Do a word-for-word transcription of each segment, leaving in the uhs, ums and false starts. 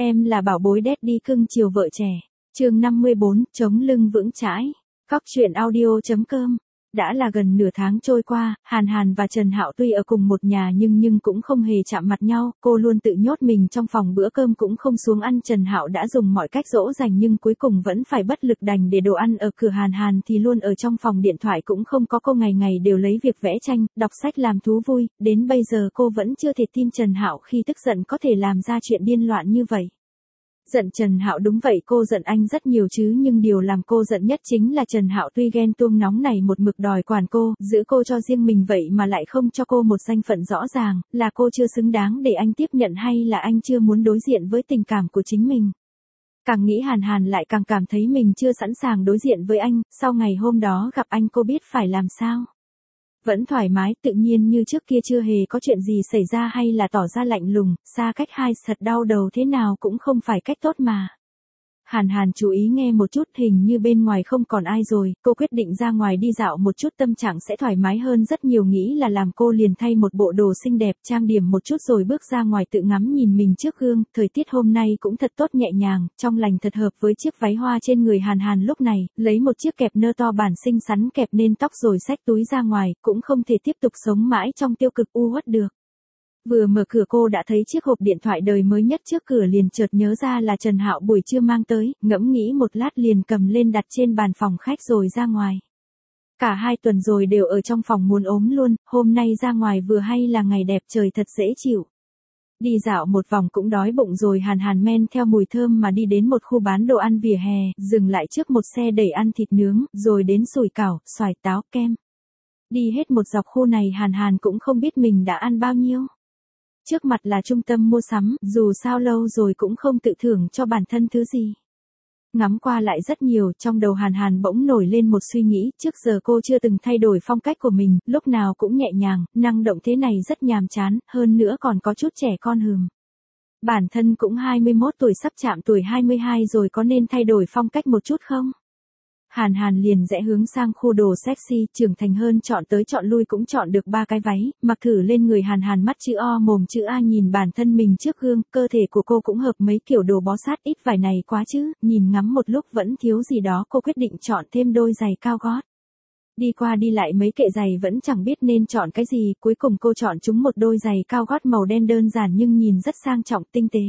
Em là bảo bối daddy cưng chiều vợ trẻ. Chương năm mươi bốn, chống lưng vững chãi. Cóc truyện audio.com. Đã là gần nửa tháng trôi qua, Hàn Hàn và Trần Hạo tuy ở cùng một nhà nhưng nhưng cũng không hề chạm mặt nhau, cô luôn tự nhốt mình trong phòng, bữa cơm cũng không xuống ăn. Trần Hạo đã dùng mọi cách dỗ dành nhưng cuối cùng vẫn phải bất lực đành để đồ ăn ở cửa. Hàn Hàn thì luôn ở trong phòng, điện thoại cũng không có, cô ngày ngày đều lấy việc vẽ tranh, đọc sách làm thú vui, đến bây giờ cô vẫn chưa thể tin Trần Hạo khi tức giận có thể làm ra chuyện điên loạn như vậy. Giận Trần Hạo đúng vậy, cô giận anh rất nhiều chứ, nhưng điều làm cô giận nhất chính là Trần Hạo tuy ghen tuông nóng này một mực đòi quản cô, giữ cô cho riêng mình vậy mà lại không cho cô một danh phận rõ ràng, là cô chưa xứng đáng để anh tiếp nhận hay là anh chưa muốn đối diện với tình cảm của chính mình. Càng nghĩ Hàn Hàn lại càng cảm thấy mình chưa sẵn sàng đối diện với anh. Sau ngày hôm đó gặp anh cô biết phải làm sao. Vẫn thoải mái tự nhiên như trước kia, chưa hề có chuyện gì xảy ra hay là tỏ ra lạnh lùng, xa cách hay thật đau đầu thế nào cũng không phải cách tốt mà. Hàn Hàn chú ý nghe một chút, hình như bên ngoài không còn ai rồi, cô quyết định ra ngoài đi dạo một chút, tâm trạng sẽ thoải mái hơn rất nhiều. Nghĩ là làm, cô liền thay một bộ đồ xinh đẹp, trang điểm một chút rồi bước ra ngoài, tự ngắm nhìn mình trước gương. Thời tiết hôm nay cũng thật tốt, nhẹ nhàng, trong lành, thật hợp với chiếc váy hoa trên người Hàn Hàn lúc này, lấy một chiếc kẹp nơ to bản xinh xắn kẹp nên tóc rồi xách túi ra ngoài, cũng không thể tiếp tục sống mãi trong tiêu cực u uất được. Vừa mở cửa cô đã thấy chiếc hộp điện thoại đời mới nhất trước cửa, liền chợt nhớ ra là Trần Hạo buổi trưa mang tới, ngẫm nghĩ một lát liền cầm lên đặt trên bàn phòng khách rồi ra ngoài. Cả hai tuần rồi đều ở trong phòng muốn ốm luôn, hôm nay ra ngoài vừa hay là ngày đẹp, trời thật dễ chịu. Đi dạo một vòng cũng đói bụng rồi, Hàn Hàn men theo mùi thơm mà đi đến một khu bán đồ ăn vỉa hè, dừng lại trước một xe đẩy ăn thịt nướng, rồi đến sủi cảo, xoài, táo, kem. Đi hết một dọc khu này Hàn Hàn cũng không biết mình đã ăn bao nhiêu. Trước mặt là trung tâm mua sắm, dù sao lâu rồi cũng không tự thưởng cho bản thân thứ gì. Ngắm qua lại rất nhiều, trong đầu Hàn Hàn bỗng nổi lên một suy nghĩ, trước giờ cô chưa từng thay đổi phong cách của mình, lúc nào cũng nhẹ nhàng, năng động thế này rất nhàm chán, hơn nữa còn có chút trẻ con hừm. Bản thân cũng hai mươi mốt tuổi, sắp chạm tuổi hai mươi hai rồi, có nên thay đổi phong cách một chút không? Hàn Hàn liền rẽ hướng sang khu đồ sexy, trưởng thành hơn, chọn tới chọn lui cũng chọn được ba cái váy, mặc thử lên người Hàn Hàn mắt chữ O mồm chữ A, nhìn bản thân mình trước gương, cơ thể của cô cũng hợp mấy kiểu đồ bó sát, ít vải này quá chứ, nhìn ngắm một lúc vẫn thiếu gì đó, cô quyết định chọn thêm đôi giày cao gót. Đi qua đi lại mấy kệ giày vẫn chẳng biết nên chọn cái gì, cuối cùng cô chọn chúng một đôi giày cao gót màu đen đơn giản nhưng nhìn rất sang trọng, tinh tế.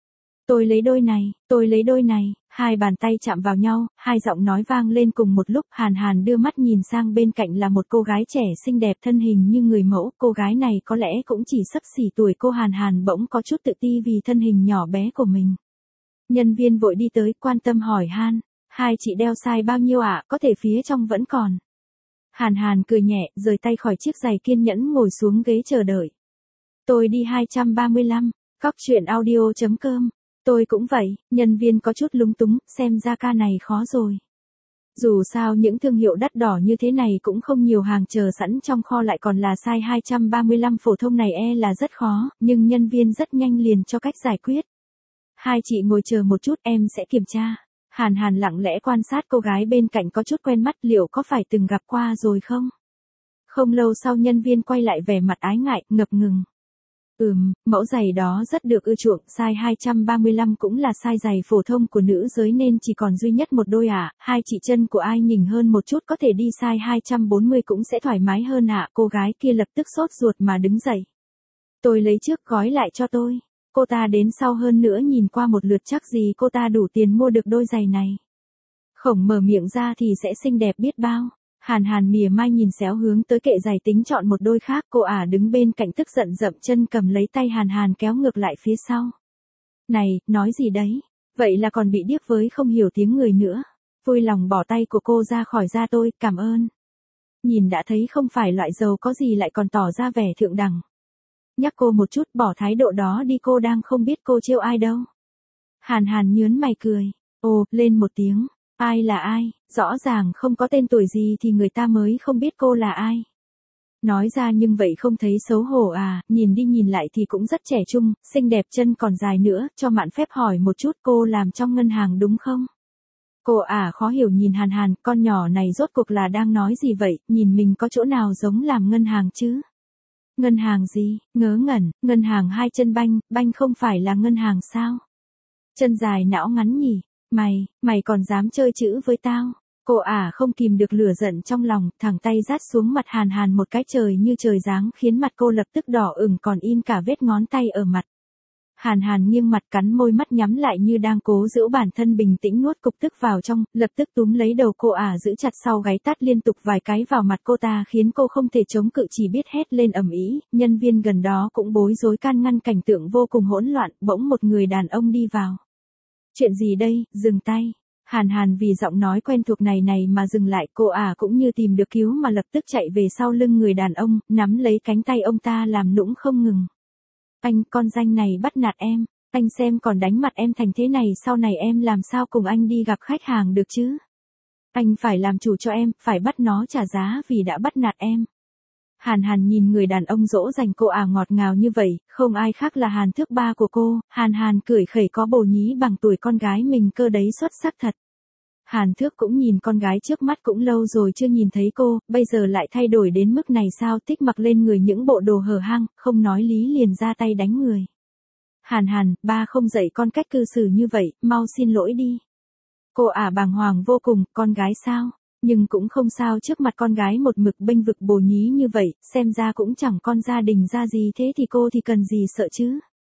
Tôi lấy đôi này, tôi lấy đôi này, hai bàn tay chạm vào nhau, hai giọng nói vang lên cùng một lúc. Hàn Hàn đưa mắt nhìn sang bên cạnh là một cô gái trẻ xinh đẹp, thân hình như người mẫu, cô gái này có lẽ cũng chỉ xấp xỉ tuổi cô. Hàn Hàn bỗng có chút tự ti vì thân hình nhỏ bé của mình. Nhân viên vội đi tới, quan tâm hỏi han, hai chị đeo size bao nhiêu ạ, à? Có thể phía trong vẫn còn. Hàn Hàn cười nhẹ, rời tay khỏi chiếc giày, kiên nhẫn ngồi xuống ghế chờ đợi. Tôi đi hai trăm ba mươi lăm, cóc truyện audio.com. Tôi cũng vậy, nhân viên có chút lúng túng, xem ra ca này khó rồi. Dù sao những thương hiệu đắt đỏ như thế này cũng không nhiều, hàng chờ sẵn trong kho lại còn là size hai trăm ba mươi lăm, phổ thông này e là rất khó, nhưng nhân viên rất nhanh liền cho cách giải quyết. Hai chị ngồi chờ một chút, em sẽ kiểm tra. Hàn Hàn lặng lẽ quan sát cô gái bên cạnh có chút quen mắt, liệu có phải từng gặp qua rồi không? Không lâu sau nhân viên quay lại vẻ mặt ái ngại, ngập ngừng. Ừm, mẫu giày đó rất được ưa chuộng, size hai trăm ba mươi lăm cũng là size giày phổ thông của nữ giới nên chỉ còn duy nhất một đôi ạ. À. Hai chị chân của ai nhỉnh hơn một chút có thể đi size hai trăm bốn mươi cũng sẽ thoải mái hơn ạ. À. Cô gái kia lập tức sốt ruột mà đứng dậy. Tôi lấy trước, gói lại cho tôi. Cô ta đến sau, hơn nữa nhìn qua một lượt chắc gì cô ta đủ tiền mua được đôi giày này. Khổng mở miệng ra thì sẽ xinh đẹp biết bao. Hàn Hàn mỉa mai nhìn xéo hướng tới kệ giày tính chọn một đôi khác, cô ả đứng bên cạnh tức giận dậm chân cầm lấy tay Hàn Hàn kéo ngược lại phía sau. Này, nói gì đấy? Vậy là còn bị điếc với không hiểu tiếng người nữa. Vui lòng bỏ tay của cô ra khỏi da tôi, cảm ơn. Nhìn đã thấy không phải loại giàu có gì lại còn tỏ ra vẻ thượng đẳng. Nhắc cô một chút, bỏ thái độ đó đi, cô đang không biết cô trêu ai đâu. Hàn Hàn nhớn mày cười. Ồ, lên một tiếng. Ai là ai, rõ ràng không có tên tuổi gì thì người ta mới không biết cô là ai. Nói ra nhưng vậy không thấy xấu hổ à, nhìn đi nhìn lại thì cũng rất trẻ trung, xinh đẹp, chân còn dài nữa, cho mạn phép hỏi một chút, cô làm trong ngân hàng đúng không? Cô à khó hiểu nhìn Hàn Hàn, con nhỏ này rốt cuộc là đang nói gì vậy, nhìn mình có chỗ nào giống làm ngân hàng chứ? Ngân hàng gì, ngớ ngẩn, ngân hàng hai chân banh, banh không phải là ngân hàng sao? Chân dài não ngắn nhỉ, mày, mày còn dám chơi chữ với tao. Cô ả không kìm được lửa giận trong lòng, thẳng tay dát xuống mặt Hàn Hàn một cái trời như trời giáng khiến mặt cô lập tức đỏ ửng còn in cả vết ngón tay ở mặt. Hàn Hàn nghiêng mặt cắn môi mắt nhắm lại như đang cố giữ bản thân bình tĩnh nuốt cục tức vào trong, lập tức túm lấy đầu cô ả giữ chặt sau gáy tát liên tục vài cái vào mặt cô ta khiến cô không thể chống cự chỉ biết hét lên ầm ĩ. Nhân viên gần đó cũng bối rối can ngăn cảnh tượng vô cùng hỗn loạn, bỗng một người đàn ông đi vào. Chuyện gì đây, dừng tay. Hàn Hàn vì giọng nói quen thuộc này này mà dừng lại, cô ả cũng như tìm được cứu mà lập tức chạy về sau lưng người đàn ông, nắm lấy cánh tay ông ta làm nũng không ngừng. Anh, con danh này bắt nạt em, anh xem còn đánh mặt em thành thế này sau này em làm sao cùng anh đi gặp khách hàng được chứ? Anh phải làm chủ cho em, phải bắt nó trả giá vì đã bắt nạt em. Hàn Hàn nhìn người đàn ông dỗ dành cô ả ngọt ngào như vậy, không ai khác là Hàn Thước ba của cô. Hàn Hàn cười khẩy có bồ nhí bằng tuổi con gái mình cơ đấy, xuất sắc thật. Hàn Thước cũng nhìn con gái trước mắt cũng lâu rồi chưa nhìn thấy cô, bây giờ lại thay đổi đến mức này sao, thích mặc lên người những bộ đồ hở hang, không nói lý liền ra tay đánh người. Hàn Hàn, ba không dạy con cách cư xử như vậy, mau xin lỗi đi. Cô ả bàng hoàng vô cùng, con gái sao? Nhưng cũng không sao, trước mặt con gái một mực bênh vực bồ nhí như vậy, xem ra cũng chẳng con gia đình ra gì, thế thì cô thì cần gì sợ chứ?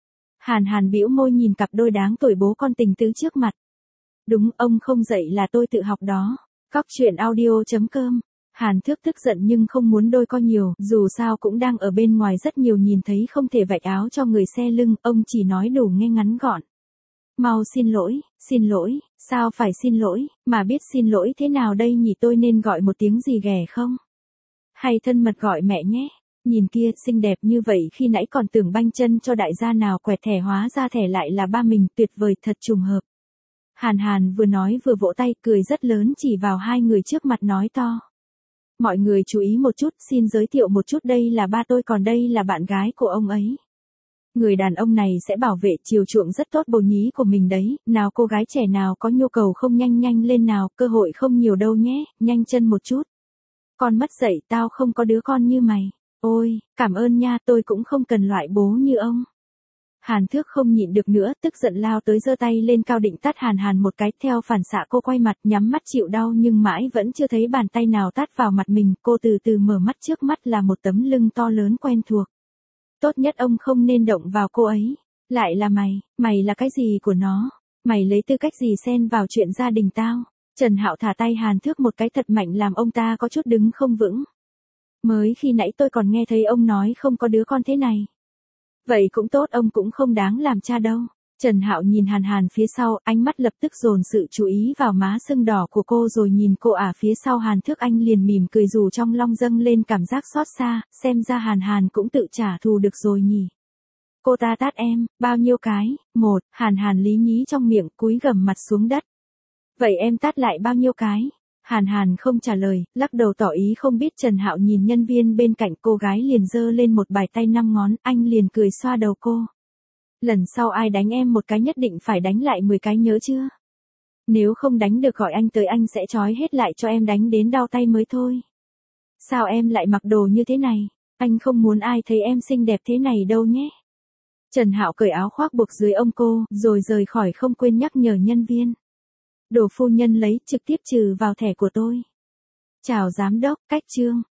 Hàn Hàn bĩu môi nhìn cặp đôi đáng tuổi bố con tình tứ trước mặt. Đúng, ông không dạy là tôi tự học đó. Cóc truyện audio chấm com. Hàn Thước tức giận nhưng không muốn đôi co nhiều, dù sao cũng đang ở bên ngoài rất nhiều nhìn thấy không thể vạch áo cho người xe lưng, ông chỉ nói đủ nghe ngắn gọn. Mau xin lỗi, xin lỗi, sao phải xin lỗi, mà biết xin lỗi thế nào đây nhỉ, tôi nên gọi một tiếng gì ghẻ không? Hay thân mật gọi mẹ nhé, nhìn kia, xinh đẹp như vậy khi nãy còn tưởng banh chân cho đại gia nào quẹt thẻ hóa ra thẻ lại là ba mình, tuyệt vời, thật trùng hợp. Hàn Hàn vừa nói vừa vỗ tay cười rất lớn chỉ vào hai người trước mặt nói to. Mọi người chú ý một chút, xin giới thiệu một chút, đây là ba tôi còn đây là bạn gái của ông ấy. Người đàn ông này sẽ bảo vệ chiều chuộng rất tốt bồ nhí của mình đấy, nào cô gái trẻ nào có nhu cầu không nhanh nhanh lên nào, cơ hội không nhiều đâu nhé, nhanh chân một chút. Con mất dạy, tao không có đứa con như mày. Ôi, cảm ơn nha, tôi cũng không cần loại bố như ông. Hàn Thước không nhịn được nữa, tức giận lao tới giơ tay lên cao định tát Hàn Hàn một cái, theo phản xạ cô quay mặt nhắm mắt chịu đau nhưng mãi vẫn chưa thấy bàn tay nào tát vào mặt mình, cô từ từ mở mắt, trước mắt là một tấm lưng to lớn quen thuộc. Tốt nhất ông không nên động vào cô ấy. Lại là mày, mày là cái gì của nó? Mày lấy tư cách gì xen vào chuyện gia đình tao? Trần Hạo thả tay Hàn Thước một cái thật mạnh làm ông ta có chút đứng không vững. Mới khi nãy tôi còn nghe thấy ông nói không có đứa con thế này. Vậy cũng tốt, ông cũng không đáng làm cha đâu. Trần Hạo nhìn Hàn Hàn phía sau, ánh mắt lập tức dồn sự chú ý vào má sưng đỏ của cô rồi nhìn cô ả phía sau Hàn Thước, anh liền mỉm cười dù trong long dâng lên cảm giác xót xa, xem ra Hàn Hàn cũng tự trả thù được rồi nhỉ. Cô ta tát em, bao nhiêu cái? Một, Hàn Hàn lý nhí trong miệng, cúi gằm mặt xuống đất. Vậy em tát lại bao nhiêu cái? Hàn Hàn không trả lời, lắc đầu tỏ ý không biết. Trần Hạo nhìn nhân viên bên cạnh, cô gái liền giơ lên một bài tay năm ngón, anh liền cười xoa đầu cô. Lần sau ai đánh em một cái nhất định phải đánh lại mười cái, nhớ chưa? Nếu không đánh được gọi anh tới, anh sẽ trói hết lại cho em đánh đến đau tay mới thôi. Sao em lại mặc đồ như thế này? Anh không muốn ai thấy em xinh đẹp thế này đâu nhé. Trần Hạo cởi áo khoác buộc dưới ông cô, rồi rời khỏi không quên nhắc nhở nhân viên. Đồ phu nhân lấy trực tiếp trừ vào thẻ của tôi. Chào giám đốc, cách chương.